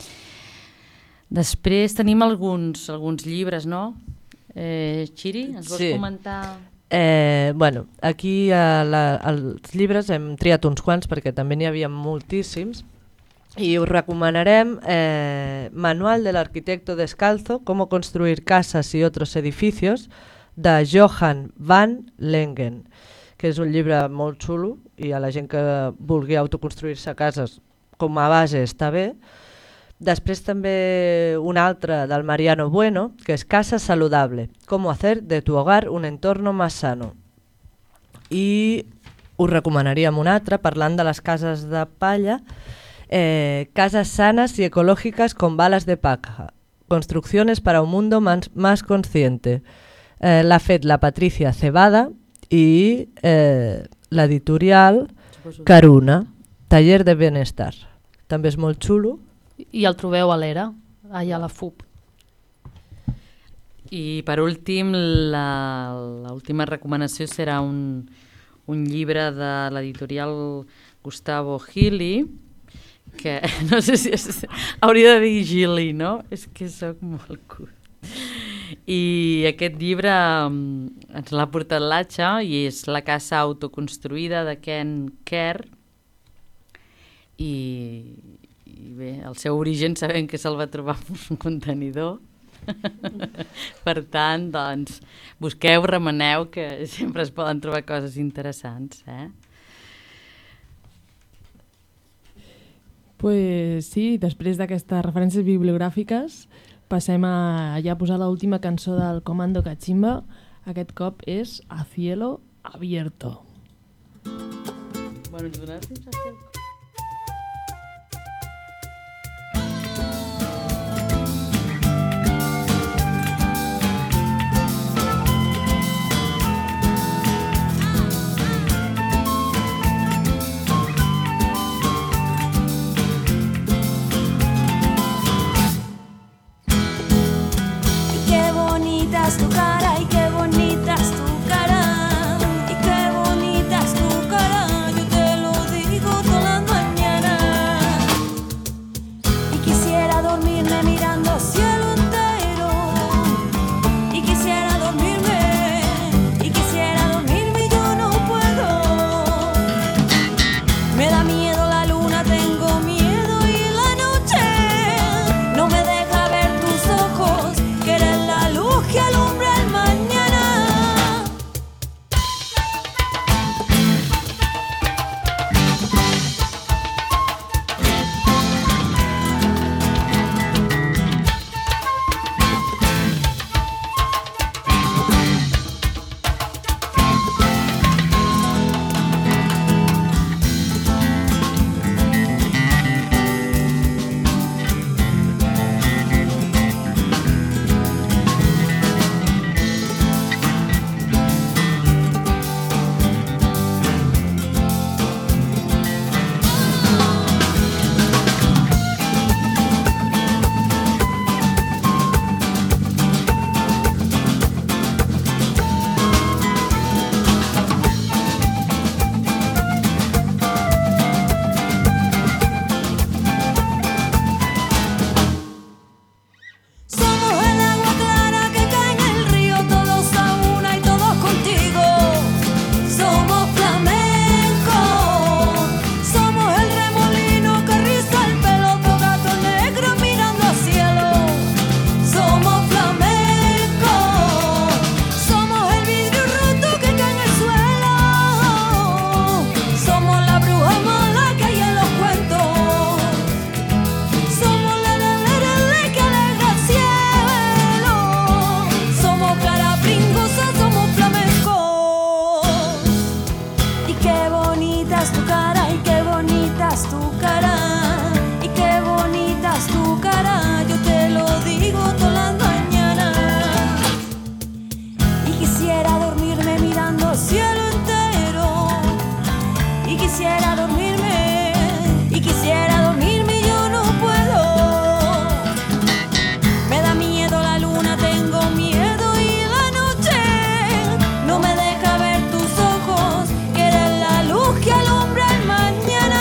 Després tenim alguns, alguns llibres, no? Eh, Xiri, ens vols sí. comentar? Eh, bueno, aquí a la, als llibres hem triat uns quants perquè també n'hi havia moltíssims i us recomanarem eh, Manual del Arquitecto Descalzo, Cómo construir casas y otros edificios, de Johan van Lengen, que és un llibre molt xulo i a la gent que vulgui autoconstruir-se cases com a base està bé. Després també un altre del Mariano Bueno, que és Casa Saludable, cómo hacer de tu hogar un entorno más sano. I us recomanaríem un altre, parlant de les cases de palla, eh, Casas sanas y ecológicas con balas de paja, construcciones para un mundo más, más consciente. Eh, l'ha fet la Patricia Cebada i eh, l'editorial Caruna, Taller de Benestar. També és molt xulo. I el trobeu a l'Era, allà a la F U P. I per últim, l'última recomanació serà un, un llibre de l'editorial Gustavo Gili, que no sé si és, hauria de dir Gili, no? És que soc molt curt. I aquest llibre um, ens l'ha portat l'Atxa i és La casa autoconstruïda de Ken Kerr i, i bé, el seu origen sabem que se'l va trobar un contenidor. Per tant, doncs, busqueu, remeneu, que sempre es poden trobar coses interessants, eh? Pues sí, després d'aquestes referències bibliogràfiques passem a ja posar l'última cançó del Comando Cachimba. Aquest cop és A Cielo Abierto. Bueno, ens donaràs temps a fer... quisiera dormirme, y quisiera dormirme y yo no puedo. Me da miedo la luna, tengo miedo y la noche no me deja ver tus ojos, que eres la luz que alumbra el mañana.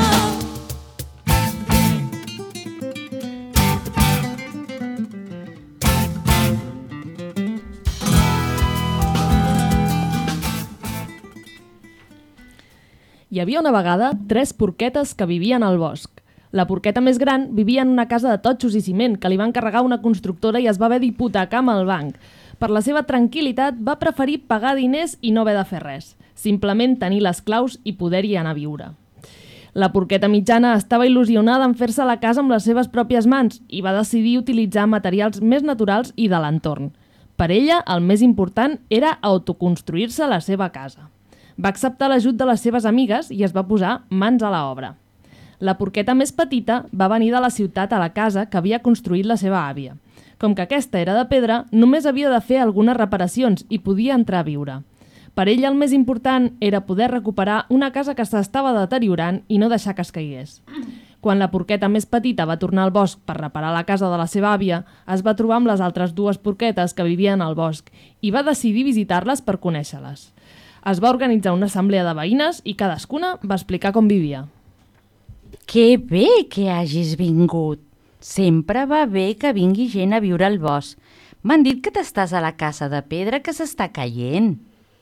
Hi havia una vegada tres porquetes que vivien al bosc. La porqueta més gran vivia en una casa de totxos i ciment que li va encarregar una constructora i es va haver d'hipotecar amb el banc. Per la seva tranquil·litat va preferir pagar diners i no haver de fer res. Simplement tenir les claus i poder-hi anar a viure. La porqueta mitjana estava il·lusionada en fer-se la casa amb les seves pròpies mans i va decidir utilitzar materials més naturals i de l'entorn. Per ella, el més important era autoconstruir-se la seva casa. Va acceptar l'ajut de les seves amigues i es va posar mans a l'obra. La porqueta més petita va venir de la ciutat a la casa que havia construït la seva àvia. Com que aquesta era de pedra, només havia de fer algunes reparacions i podia entrar a viure. Per ella el més important era poder recuperar una casa que s'estava deteriorant i no deixar que es caigués. Quan la porqueta més petita va tornar al bosc per reparar la casa de la seva àvia, es va trobar amb les altres dues porquetes que vivien al bosc i va decidir visitar-les per conèixer-les. Es va organitzar una assemblea de veïnes i cadascuna va explicar com vivia. Que bé que hagis vingut. Sempre va bé que vingui gent a viure al bosc. M'han dit que t'estàs a la casa de pedra que s'està caient.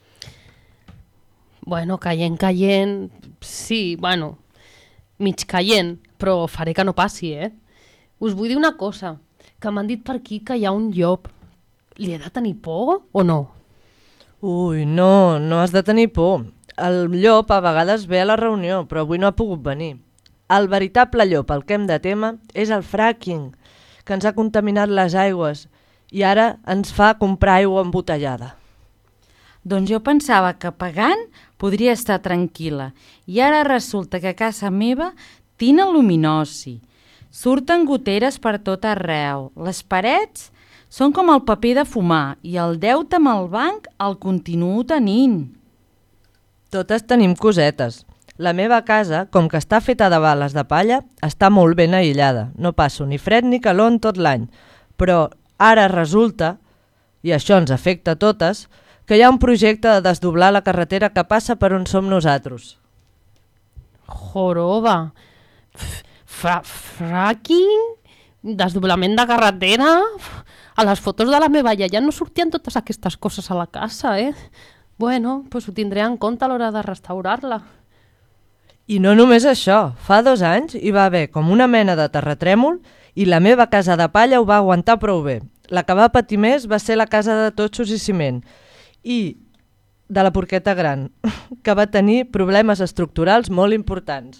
Bueno, caient, caient... Sí, bueno, mig caient, però faré que no passi, eh? Us vull dir una cosa, que m'han dit per aquí que hi ha un llop. Li he de tenir por o no? Ui, no, no has de tenir por. El llop a vegades ve a la reunió, però avui no ha pogut venir. El veritable llop, el que hem de témer, és el fracking, que ens ha contaminat les aigües i ara ens fa comprar aigua embotellada. Doncs jo pensava que pagant podria estar tranquil·la i ara resulta que a casa meva tina luminosi. Surten goteres per tot arreu. Les parets són com el paper de fumar i el deute amb el banc el continuo tenint. Totes tenim cosetes. La meva casa, com que està feta de bales de palla, està molt ben aïllada. No passo ni fred ni calor en tot l'any. Però ara resulta, i això ens afecta a totes, que hi ha un projecte de desdoblar la carretera que passa per on som nosaltres. Joroba. Fra fracking? Desdoblament de carretera? A les fotos de la meva iaia no sortien totes aquestes coses a la casa, eh? Bueno, pues ho tindré en compte a l'hora de restaurar-la. I no només això, fa dos anys hi va haver com una mena de terratrèmol i la meva casa de palla ho va aguantar prou bé. La que va patir més va ser la casa de totxos i ciment i de la porqueta gran, que va tenir problemes estructurals molt importants.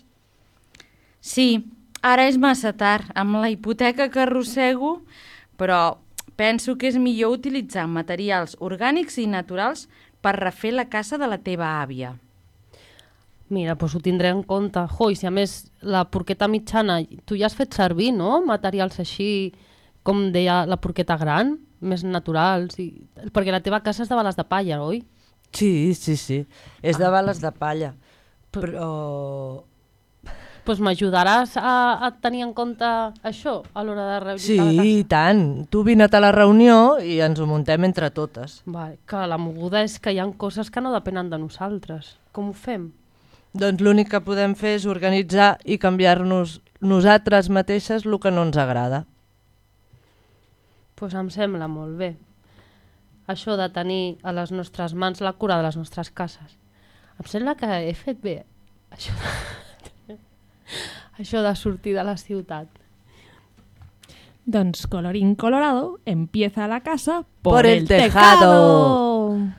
Sí, ara és massa tard, amb la hipoteca que arrossego, però penso que és millor utilitzar materials orgànics i naturals per refer la casa de la teva àvia. Mira, doncs ho tindré en compte. Jo, i si a més la porqueta mitjana, tu ja has fet servir, no? Materials així, com deia la porqueta gran, més naturals, i... perquè la teva casa és de bales de palla, oi? Sí, sí, sí, és de bales de palla, però... Doncs m'ajudaràs a, a tenir en compte això a l'hora de rehabilitar sí, la casa? Sí, i tant. Tu vine a la reunió i ens ho muntem entre totes. Vale, que la moguda és que hi ha coses que no depenen de nosaltres. Com ho fem? Doncs l'únic que podem fer és organitzar i canviar-nos nosaltres mateixes el que no ens agrada. Doncs pues em sembla molt bé. Això de tenir a les nostres mans la cura de les nostres cases. Em sembla que he fet bé això de... això de sortir de la ciutat. Doncs colorín colorado, empieza la casa por, por el, el tejado. tejado.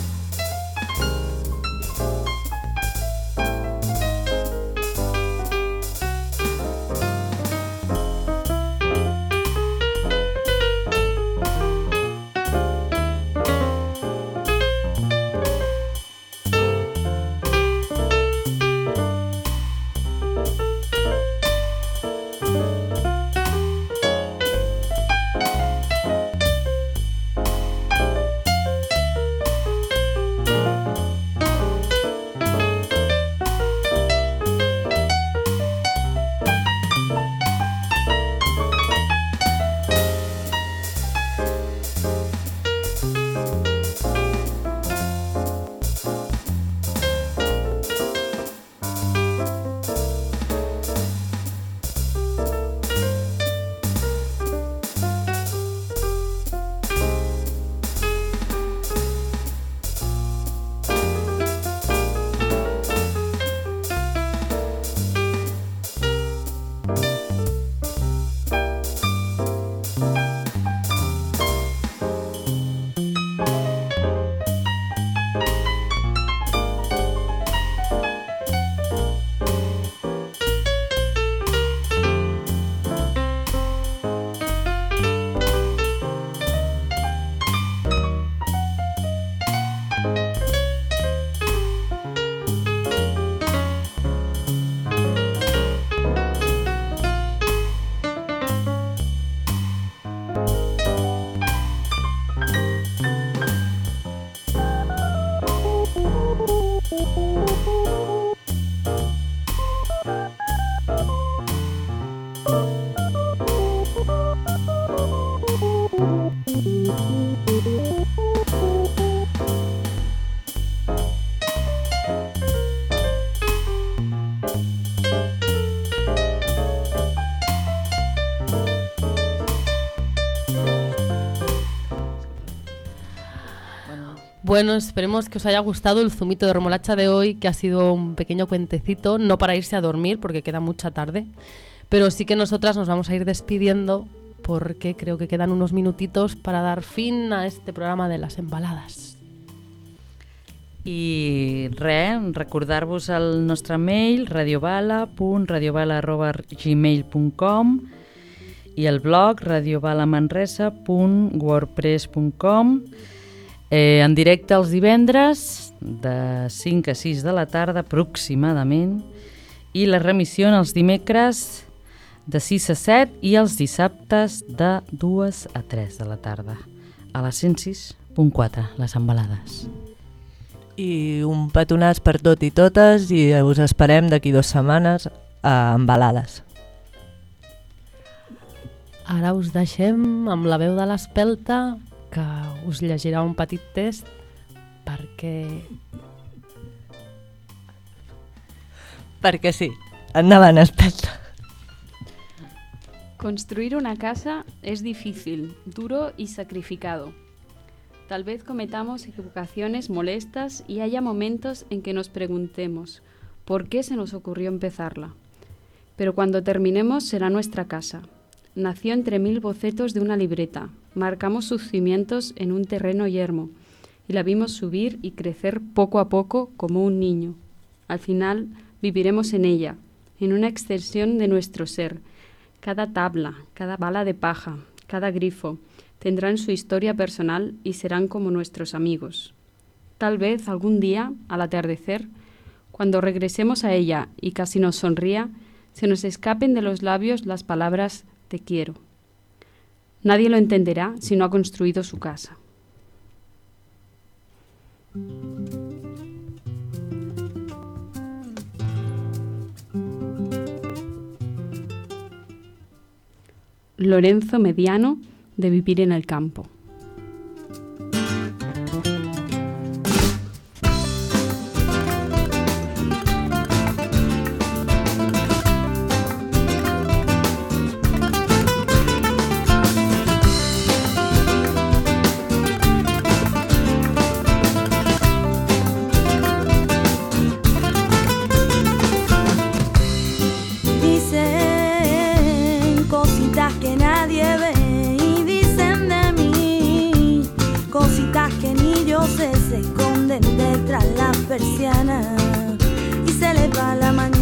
Bueno, esperemos que os haya gustado el zumito de remolacha de hoy, que ha sido un pequeño cuentecito, no para irse a dormir porque queda mucha tarde, pero sí que nosotras nos vamos a ir despidiendo porque creo que quedan unos minutitos para dar fin a este programa de les embaladas. I res, recordar-vos el nostre mail radiobala punt radiobala arroba gmail punt com i el blog radiobalamanresa punt wordpress punt com, eh, en directe els divendres de cinc a sis de la tarda aproximadament, i la remissió els dimecres de sis a set i els dissabtes de dos a tres de la tarda a la cent sis punt quatre, les embalades. I un petonàs per tot i totes i us esperem d'aquí dues setmanes a Embalades. Ara us deixem amb la veu de l'Espelta, que us llegirà un petit test perquè... Perquè sí. Endavant, Espelta. Construir una casa es difícil, duro y sacrificado. Tal vez cometamos equivocaciones molestas y haya momentos en que nos preguntemos ¿por qué se nos ocurrió empezarla? Pero cuando terminemos será nuestra casa. Nació entre mil bocetos de una libreta, marcamos sus cimientos en un terreno yermo y la vimos subir y crecer poco a poco como un niño. Al final viviremos en ella, en una extensión de nuestro ser. Cada tabla, cada bala de paja, cada grifo tendrán su historia personal y serán como nuestros amigos. Tal vez algún día, al atardecer, cuando regresemos a ella y casi nos sonría, se nos escapen de los labios las palabras «te quiero». Nadie lo entenderá si no ha construido su casa. Lorenzo Mediano, de Vivir en el campo. Dicen cositas que nadie ve y dicen de mí cositas que ni yo sé, se esconden detrás las persianas y se les va la mañana.